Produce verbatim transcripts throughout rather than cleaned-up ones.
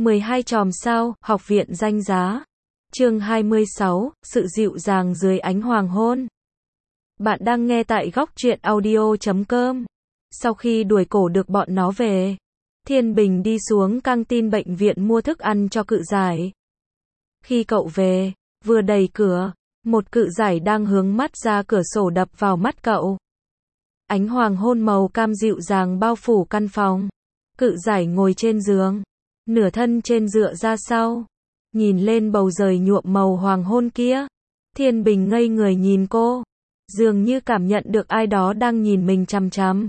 mười hai chòm sao, học viện danh giá. Chương hai mươi sáu, sự dịu dàng dưới ánh hoàng hôn. Bạn đang nghe tại góc truyện audio chấm com. Sau khi đuổi cổ được bọn nó về, Thiên Bình đi xuống căng tin bệnh viện mua thức ăn cho Cự Giải. Khi cậu về, vừa đẩy cửa, một Cự Giải đang hướng mắt ra cửa sổ đập vào mắt cậu. Ánh hoàng hôn màu cam dịu dàng bao phủ căn phòng. Cự Giải ngồi trên giường, nửa thân trên dựa ra sau, nhìn lên bầu trời nhuộm màu hoàng hôn kia. Thiên Bình ngây người nhìn cô, dường như cảm nhận được ai đó đang nhìn mình chằm chằm.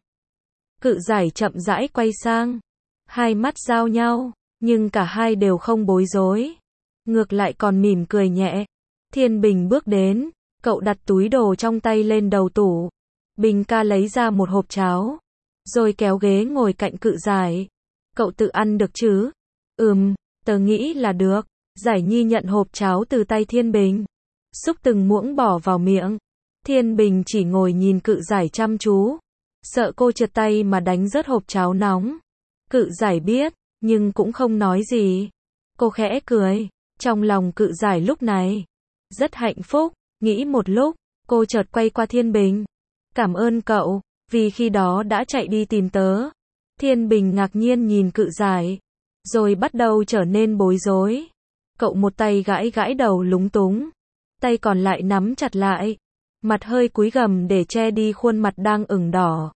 Cự Giải chậm rãi quay sang, hai mắt giao nhau, nhưng cả hai đều không bối rối, ngược lại còn mỉm cười nhẹ. Thiên Bình bước đến, cậu đặt túi đồ trong tay lên đầu tủ. Bình ca lấy ra một hộp cháo, rồi kéo ghế ngồi cạnh Cự Giải. Cậu tự ăn được chứ? Ừm, tớ nghĩ là được. Giải Nhi nhận hộp cháo từ tay Thiên Bình, xúc từng muỗng bỏ vào miệng. Thiên Bình chỉ ngồi nhìn Cự Giải chăm chú, sợ cô trượt tay mà đánh rớt hộp cháo nóng. Cự Giải biết, nhưng cũng không nói gì. Cô khẽ cười, trong lòng Cự Giải lúc này rất hạnh phúc. Nghĩ một lúc, cô chợt quay qua Thiên Bình. Cảm ơn cậu, vì khi đó đã chạy đi tìm tớ. Thiên Bình ngạc nhiên nhìn Cự Giải, rồi bắt đầu trở nên bối rối. Cậu một tay gãi gãi đầu lúng túng, tay còn lại nắm chặt lại, mặt hơi cúi gằm để che đi khuôn mặt đang ửng đỏ.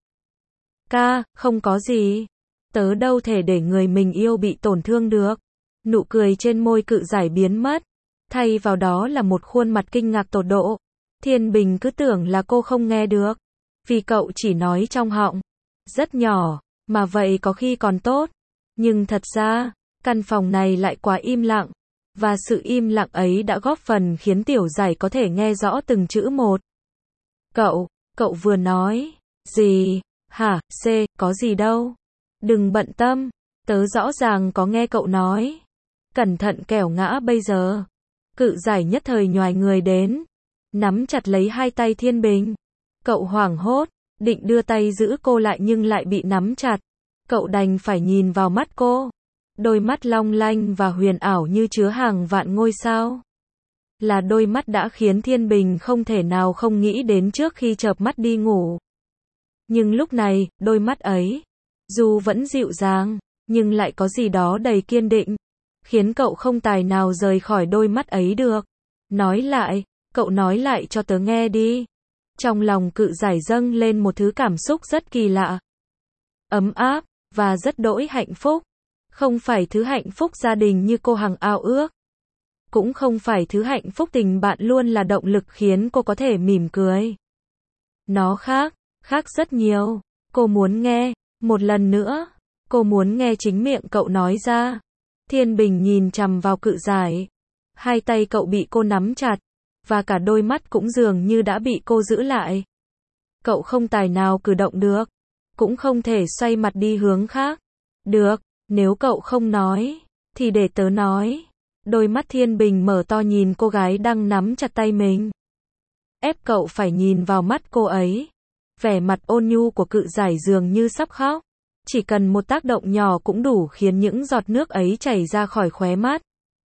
Ca, không có gì. Tớ đâu thể để người mình yêu bị tổn thương được. Nụ cười trên môi Cự Giải biến mất, thay vào đó là một khuôn mặt kinh ngạc tột độ. Thiên Bình cứ tưởng là cô không nghe được, vì cậu chỉ nói trong họng, rất nhỏ, mà vậy có khi còn tốt. Nhưng thật ra, căn phòng này lại quá im lặng, và sự im lặng ấy đã góp phần khiến Tiểu Giải có thể nghe rõ từng chữ một. Cậu, cậu vừa nói gì? Hả? C, có gì đâu. Đừng bận tâm, tớ rõ ràng có nghe cậu nói. Cẩn thận kẻo ngã bây giờ. Cự Giải nhất thời nhoài người đến, nắm chặt lấy hai tay Thiên Bình. Cậu hoảng hốt, định đưa tay giữ cô lại nhưng lại bị nắm chặt. Cậu đành phải nhìn vào mắt cô. Đôi mắt long lanh và huyền ảo như chứa hàng vạn ngôi sao. Là đôi mắt đã khiến Thiên Bình không thể nào không nghĩ đến trước khi chợp mắt đi ngủ. Nhưng lúc này, đôi mắt ấy, dù vẫn dịu dàng, nhưng lại có gì đó đầy kiên định, khiến cậu không tài nào rời khỏi đôi mắt ấy được. Nói lại, cậu nói lại cho tớ nghe đi. Trong lòng Cự Giải dâng lên một thứ cảm xúc rất kỳ lạ, ấm áp, và rất đỗi hạnh phúc. Không phải thứ hạnh phúc gia đình như cô hằng ao ước, cũng không phải thứ hạnh phúc tình bạn luôn là động lực khiến cô có thể mỉm cười. Nó khác, khác rất nhiều. Cô muốn nghe, một lần nữa, cô muốn nghe chính miệng cậu nói ra. Thiên Bình nhìn chằm vào Cự Giải, hai tay cậu bị cô nắm chặt, và cả đôi mắt cũng dường như đã bị cô giữ lại. Cậu không tài nào cử động được, cũng không thể xoay mặt đi hướng khác. Được, nếu cậu không nói, thì để tớ nói. Đôi mắt Thiên Bình mở to nhìn cô gái đang nắm chặt tay mình, ép cậu phải nhìn vào mắt cô ấy. Vẻ mặt ôn nhu của Cự Giải dường như sắp khóc. Chỉ cần một tác động nhỏ cũng đủ khiến những giọt nước ấy chảy ra khỏi khóe mắt.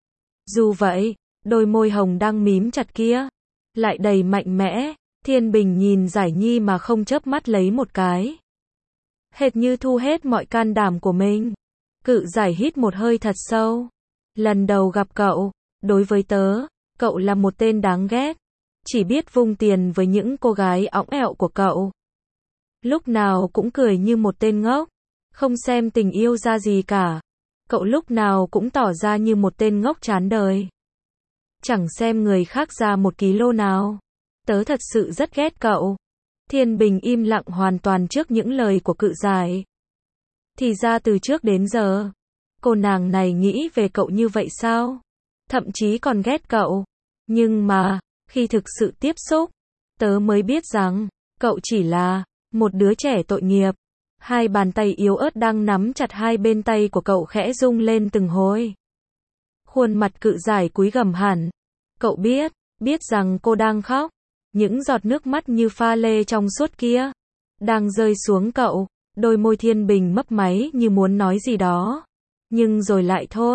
Dù vậy, đôi môi hồng đang mím chặt kia lại đầy mạnh mẽ. Thiên Bình nhìn Giải Nhi mà không chớp mắt lấy một cái, hệt như thu hết mọi can đảm của mình. Cự Giải hít một hơi thật sâu. Lần đầu gặp cậu, đối với tớ, cậu là một tên đáng ghét, chỉ biết vung tiền với những cô gái õng ẹo của cậu. Lúc nào cũng cười như một tên ngốc, không xem tình yêu ra gì cả. Cậu lúc nào cũng tỏ ra như một tên ngốc chán đời, chẳng xem người khác ra một ký lô nào. Tớ thật sự rất ghét cậu. Thiên Bình im lặng hoàn toàn trước những lời của Cự Giải. Thì ra từ trước đến giờ, cô nàng này nghĩ về cậu như vậy sao? Thậm chí còn ghét cậu. Nhưng mà, khi thực sự tiếp xúc, tớ mới biết rằng, cậu chỉ là một đứa trẻ tội nghiệp. Hai bàn tay yếu ớt đang nắm chặt hai bên tay của cậu khẽ rung lên từng hồi. Khuôn mặt Cự Giải cúi gằm hẳn. Cậu biết, biết rằng cô đang khóc. Những giọt nước mắt như pha lê trong suốt kia đang rơi xuống cậu. Đôi môi Thiên Bình mấp máy như muốn nói gì đó, nhưng rồi lại thôi.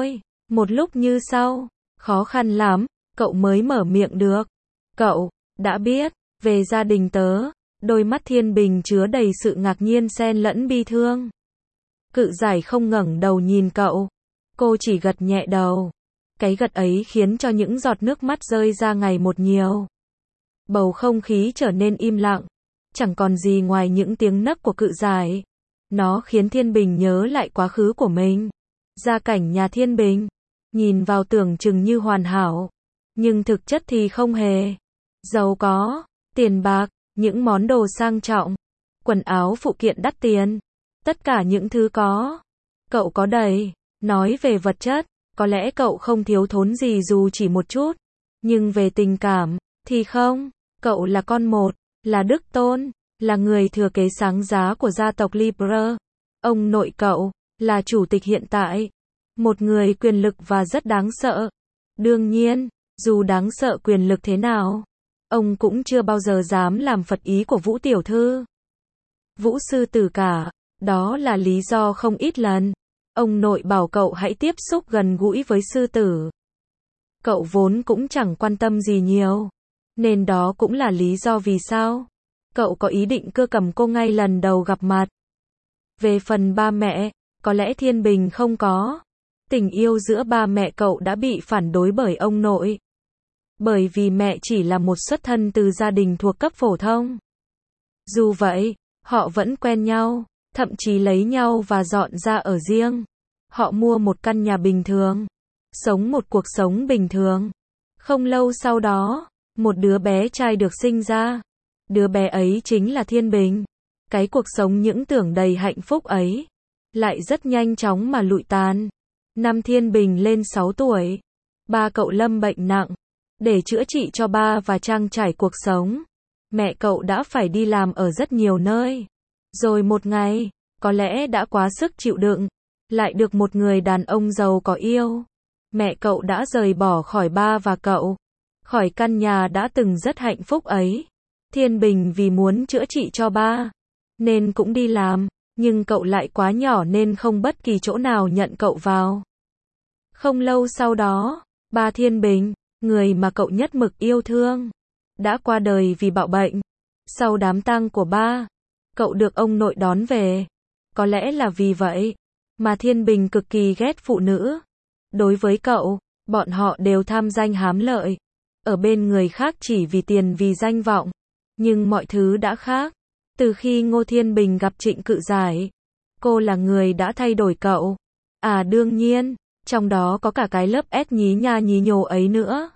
Một lúc như sau, khó khăn lắm, cậu mới mở miệng được. Cậu, đã biết, về gia đình tớ, đôi mắt Thiên Bình chứa đầy sự ngạc nhiên xen lẫn bi thương. Cự giải không ngẩng đầu nhìn cậu, cô chỉ gật nhẹ đầu. Cái gật ấy khiến cho những giọt nước mắt rơi ra ngày một nhiều. Bầu không khí trở nên im lặng, chẳng còn gì ngoài những tiếng nấc của cự giải. Nó khiến Thiên Bình nhớ lại quá khứ của mình. Gia cảnh nhà Thiên Bình, nhìn vào tưởng chừng như hoàn hảo, nhưng thực chất thì không hề. Giàu có, tiền bạc, những món đồ sang trọng, quần áo phụ kiện đắt tiền, tất cả những thứ có. Cậu có đầy, nói về vật chất, có lẽ cậu không thiếu thốn gì dù chỉ một chút, nhưng về tình cảm, thì không. Cậu là con một, là đức tôn, là người thừa kế sáng giá của gia tộc Libre. Ông nội cậu, là chủ tịch hiện tại, một người quyền lực và rất đáng sợ. Đương nhiên, dù đáng sợ quyền lực thế nào, ông cũng chưa bao giờ dám làm phật ý của Vũ tiểu thư. Vũ sư tử cả, đó là lý do không ít lần ông nội bảo cậu hãy tiếp xúc gần gũi với sư tử. Cậu vốn cũng chẳng quan tâm gì nhiều, nên đó cũng là lý do vì sao cậu có ý định cưa cầm cô ngay lần đầu gặp mặt. Về phần ba mẹ, có lẽ Thiên Bình không có. Tình yêu giữa ba mẹ cậu đã bị phản đối bởi ông nội. Bởi vì mẹ chỉ là một xuất thân từ gia đình thuộc cấp phổ thông. Dù vậy, họ vẫn quen nhau, thậm chí lấy nhau và dọn ra ở riêng. Họ mua một căn nhà bình thường, sống một cuộc sống bình thường. Không lâu sau đó, một đứa bé trai được sinh ra. Đứa bé ấy chính là Thiên Bình. Cái cuộc sống những tưởng đầy hạnh phúc ấy, lại rất nhanh chóng mà lụi tàn. Năm Thiên Bình lên sáu tuổi, ba cậu lâm bệnh nặng. Để chữa trị cho ba và trang trải cuộc sống, mẹ cậu đã phải đi làm ở rất nhiều nơi. Rồi một ngày, có lẽ đã quá sức chịu đựng, lại được một người đàn ông giàu có yêu. Mẹ cậu đã rời bỏ khỏi ba và cậu, khỏi căn nhà đã từng rất hạnh phúc ấy. Thiên Bình vì muốn chữa trị cho ba, nên cũng đi làm, nhưng cậu lại quá nhỏ nên không bất kỳ chỗ nào nhận cậu vào. Không lâu sau đó, ba Thiên Bình, người mà cậu nhất mực yêu thương, đã qua đời vì bạo bệnh. Sau đám tang của ba, cậu được ông nội đón về. Có lẽ là vì vậy mà Thiên Bình cực kỳ ghét phụ nữ. Đối với cậu, bọn họ đều tham danh hám lợi, ở bên người khác chỉ vì tiền vì danh vọng. Nhưng mọi thứ đã khác. Từ khi Ngô Thiên Bình gặp Trịnh Cự Giải, cô là người đã thay đổi cậu. À đương nhiên, trong đó có cả cái lớp S nhí nha nhí nhồ ấy nữa.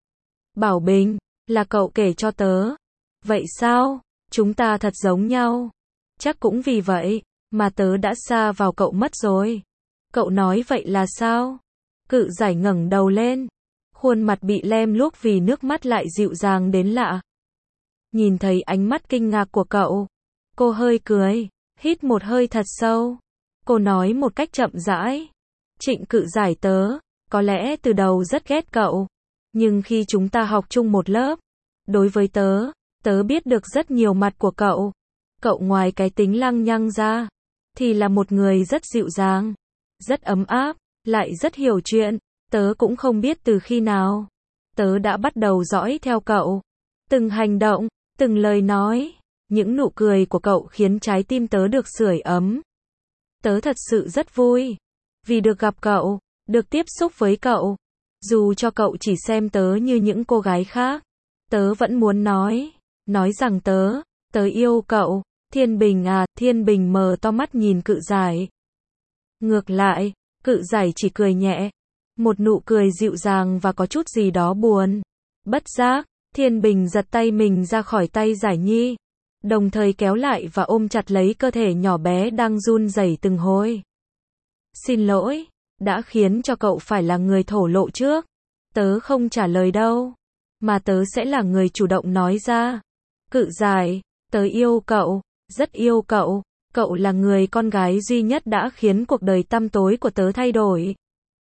Bảo Bình, là cậu kể cho tớ. Vậy sao? Chúng ta thật giống nhau. Chắc cũng vì vậy mà tớ đã sa vào cậu mất rồi. Cậu nói vậy là sao? Cự Giải ngẩng đầu lên, khuôn mặt bị lem luốc vì nước mắt lại dịu dàng đến lạ. Nhìn thấy ánh mắt kinh ngạc của cậu, cô hơi cười, hít một hơi thật sâu. Cô nói một cách chậm rãi. Trịnh Cự Giải tớ, có lẽ từ đầu rất ghét cậu. Nhưng khi chúng ta học chung một lớp, đối với tớ, tớ biết được rất nhiều mặt của cậu. Cậu ngoài cái tính lăng nhăng ra, thì là một người rất dịu dàng, rất ấm áp, lại rất hiểu chuyện. Tớ cũng không biết từ khi nào, tớ đã bắt đầu dõi theo cậu. Từng hành động, từng lời nói, những nụ cười của cậu khiến trái tim tớ được sưởi ấm. Tớ thật sự rất vui vì được gặp cậu, được tiếp xúc với cậu. Dù cho cậu chỉ xem tớ như những cô gái khác, tớ vẫn muốn nói, nói rằng tớ, tớ yêu cậu. Thiên Bình à, Thiên Bình mờ to mắt nhìn Cự Giải. Ngược lại, Cự Giải chỉ cười nhẹ, một nụ cười dịu dàng và có chút gì đó buồn. Bất giác, Thiên Bình giật tay mình ra khỏi tay Giải Nhi, đồng thời kéo lại và ôm chặt lấy cơ thể nhỏ bé đang run rẩy từng hồi. Xin lỗi, đã khiến cho cậu phải là người thổ lộ trước. Tớ không trả lời đâu, mà tớ sẽ là người chủ động nói ra. Cự Giải, tớ yêu cậu, rất yêu cậu. Cậu là người con gái duy nhất đã khiến cuộc đời tăm tối của tớ thay đổi.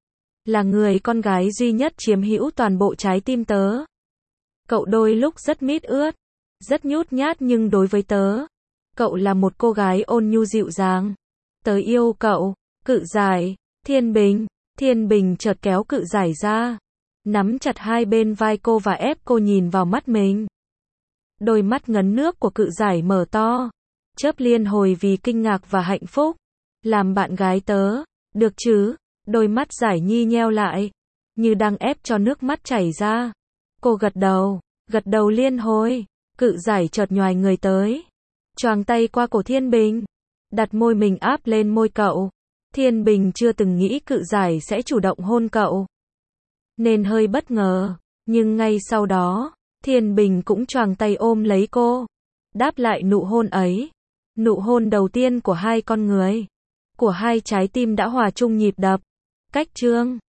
Là người con gái duy nhất chiếm hữu toàn bộ trái tim tớ. Cậu đôi lúc rất mít ướt, rất nhút nhát nhưng đối với tớ, cậu là một cô gái ôn nhu dịu dàng. Tớ yêu cậu. Cự Giải, Thiên Bình, Thiên Bình chợt kéo Cự Giải ra, nắm chặt hai bên vai cô và ép cô nhìn vào mắt mình. Đôi mắt ngấn nước của Cự Giải mở to, chớp liên hồi vì kinh ngạc và hạnh phúc. Làm bạn gái tớ, được chứ? Đôi mắt Giải Nhi nheo lại, như đang ép cho nước mắt chảy ra. Cô gật đầu, gật đầu liên hồi. Cự Giải chợt nhoài người tới, choàng tay qua cổ Thiên Bình, đặt môi mình áp lên môi cậu. Thiên Bình chưa từng nghĩ Cự Giải sẽ chủ động hôn cậu, nên hơi bất ngờ, nhưng ngay sau đó, Thiên Bình cũng choàng tay ôm lấy cô, đáp lại nụ hôn ấy. Nụ hôn đầu tiên của hai con người, của hai trái tim đã hòa chung nhịp đập. Cách chương